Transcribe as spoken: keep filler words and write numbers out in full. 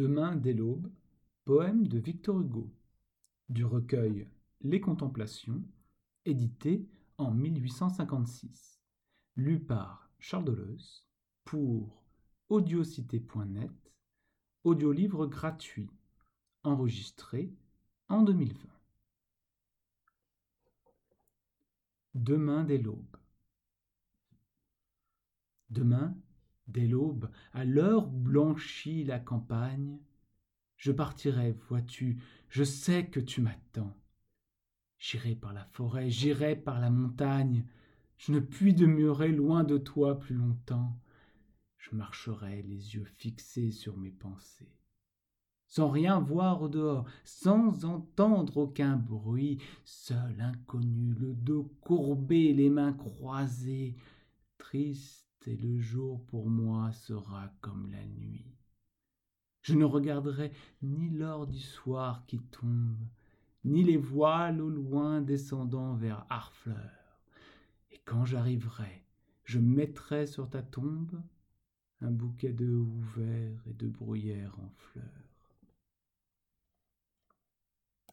Demain dès l'aube, poème de Victor Hugo, du recueil Les Contemplations, édité en mille huit cent cinquante-six, lu par Charles Deleuze pour audiocité point net, audiolivre gratuit, enregistré en deux mille vingt. Demain dès l'aube. Demain, dès l'aube, à l'heure où blanchit la campagne, je partirai, vois-tu, je sais que tu m'attends. J'irai par la forêt, j'irai par la montagne, je ne puis demeurer loin de toi plus longtemps. Je marcherai les yeux fixés sur mes pensées, sans rien voir au dehors, sans entendre aucun bruit, seul inconnu, le dos courbé, les mains croisées, triste, et le jour pour moi sera comme la nuit. Je ne regarderai ni l'or du soir qui tombe, ni les voiles au loin descendant vers Harfleur. Et quand j'arriverai, je mettrai sur ta tombe un bouquet de houverts et de bruyères en fleurs.